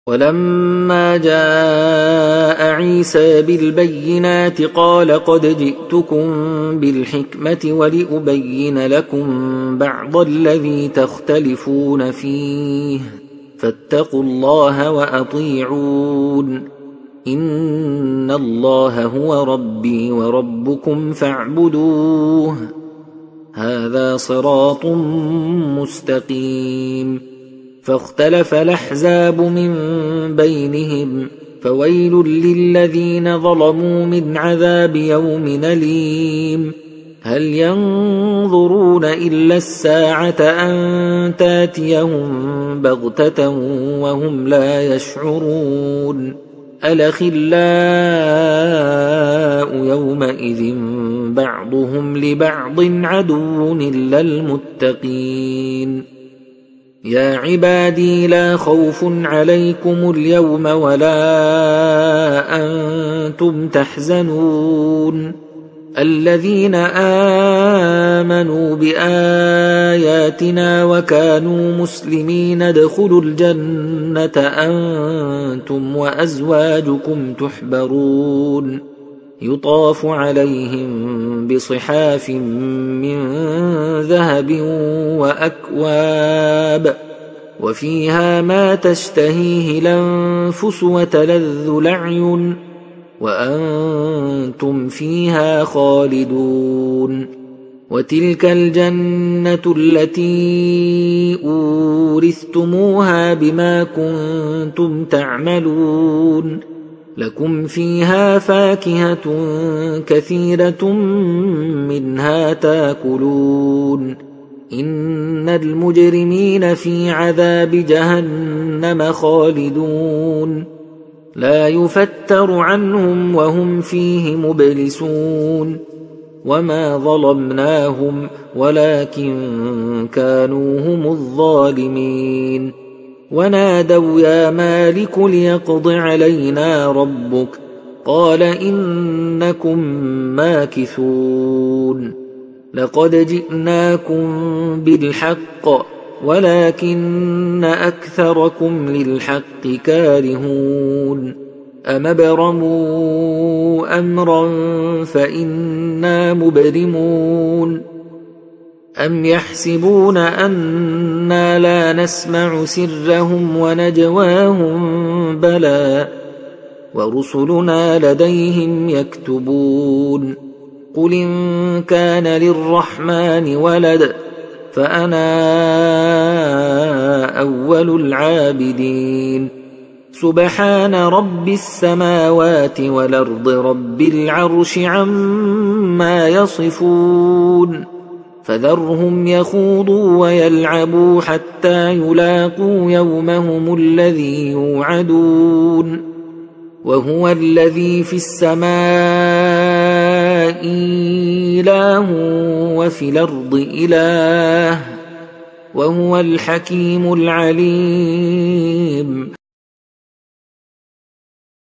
ولما جاء عيسى بالبينات قال قد جئتكم بالحكمة ولأبين لكم بعض الذي تختلفون فيه فاتقوا الله وأطيعون إن الله هو ربي وربكم فاعبدوه هذا صراط مستقيم. فاختلف الأحزاب من بينهم فويل للذين ظلموا من عذاب يوم أليم. هل ينظرون إلا الساعة أن تاتيهم بغتة وهم لا يشعرون الأخلاء يومئذ بعضهم لبعض عدو إلا المتقين. يا عبادي لا خوف عليكم اليوم ولا أنتم تحزنون الذين آمنوا بآياتنا وكانوا مسلمين ادخلوا الجنة أنتم وأزواجكم تحبرون يطاف عليهم بصحاف من ذهب وأكواب وفيها ما تشتهيه الأنفس وتلذ الأعين وأنتم فيها خالدون. وتلك الجنة التي أورثتموها بما كنتم تعملون لكم فيها فاكهة كثيرة منها تاكلون إن المجرمين في عذاب جهنم خالدون لا يفتر عنهم وهم فيه مبلسون. وما ظلمناهم ولكن كانوا هم الظالمين. ونادوا يا مالك ليقض علينا ربك قال إنكم ماكثون لقد جئناكم بالحق ولكن أكثركم للحق كارهون أم ابرموا أمرا فإنا مبرمون أم يحسبون أنا لا نسمع سرهم ونجواهم بلى ورسلنا لديهم يكتبون قل إن كان للرحمن ولد فأنا أول العابدين سبحان رب السماوات والأرض رب العرش عما يصفون فذرهم يخوضوا ويلعبوا حتى يلاقوا يومهم الذي يوعدون وهو الذي في السماء إله وفي الأرض إله وهو الحكيم العليم.